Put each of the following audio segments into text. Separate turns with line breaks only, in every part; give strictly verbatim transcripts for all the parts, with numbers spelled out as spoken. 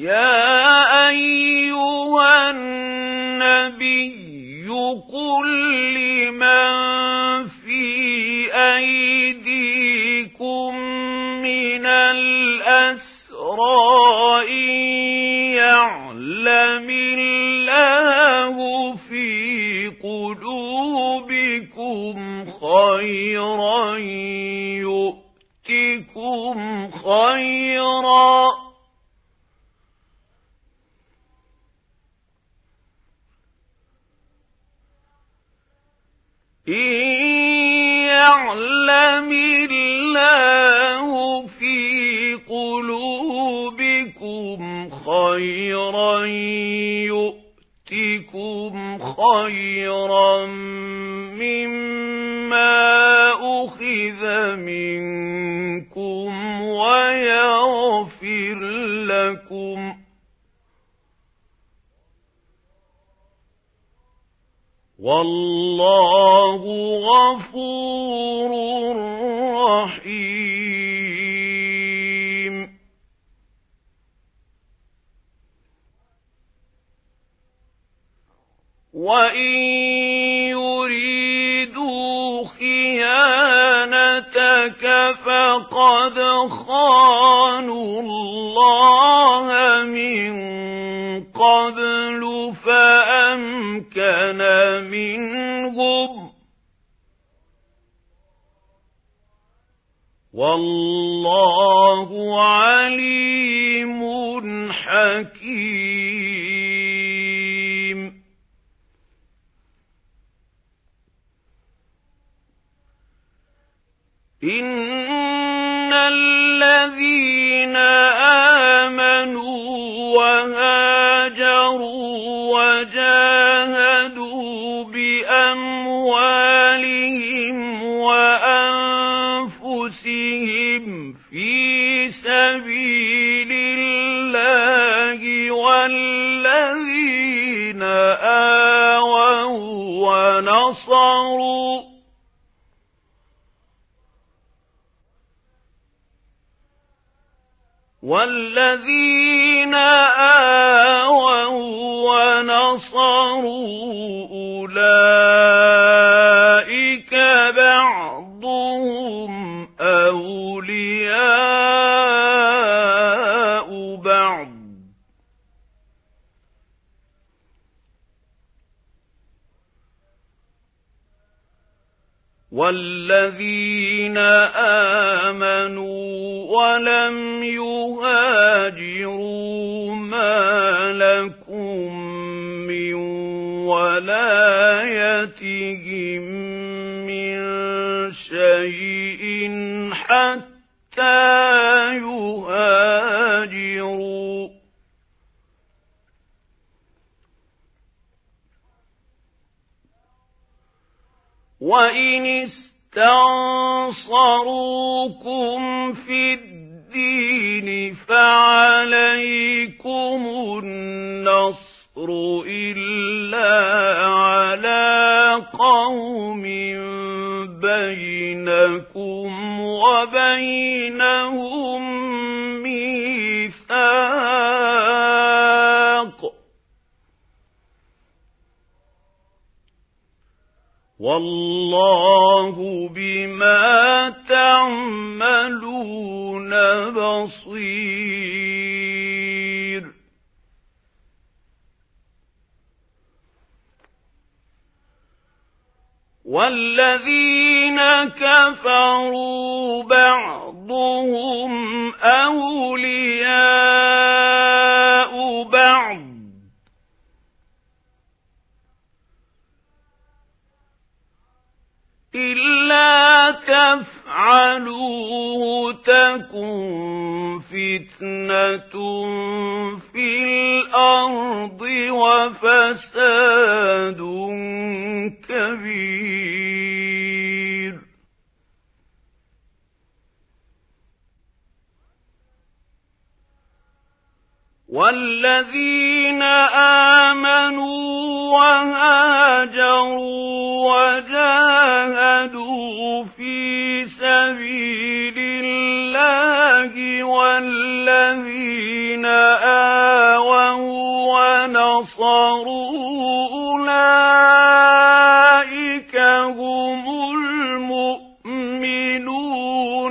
يا أيها النبي قل لمن في أيديكم من الأسرى إن يعلم الله في قلوبكم خيرا يؤتكم خيرا إن يعلم الله في قلوبكم خيرا يؤتكم خيرا مما أخذ منكم ويغفر لكم والله غفور رحيم. وإن يريدوا خيانتك فقد خانوا الله من قبل فأمكن منهم والله عليم حكيم. إن الذين آمنوا وهاجروا وجاهدوا بأموالهم وأنفسهم في سبيل الله والذين آووا ونصروا والذين آووا ونصروا أولئك بعضهم أولياء بعض والذين آمنوا ولم يهاجروا ما لكم من ولايتهم من شيء حتى يهاجروا وإن استنصروكم في الدين فعليكم النصر إلا على قوم بينكم وبينهم ميثاق والله بما تعملون بصير. والذين كفروا بعضهم أولياء بعض إلا تفعلوه تكن فتنة في الأرض وفساد كبير. والذين آمنوا وهاجروا وجاهدوا في سبيل الله والذين آمنوا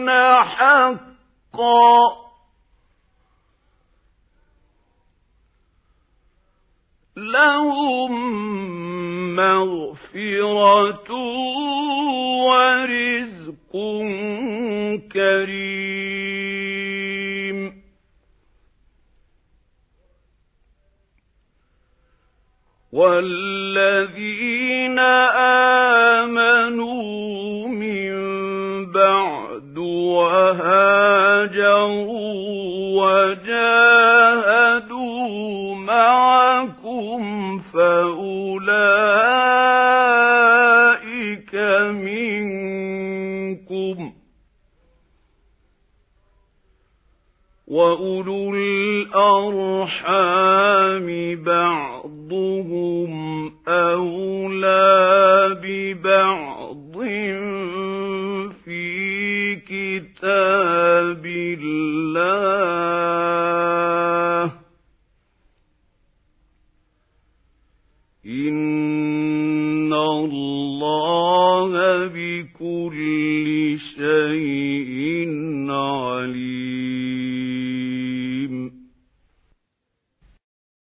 حقا لهم مغفرة ورزق كريم والذين آمنوا من بعد وهاجروا وجاهدوا معكم فأولئك منكم وأولو الأرحام بعضهم أولى ببعض في كتاب الله إن الله بكل شيء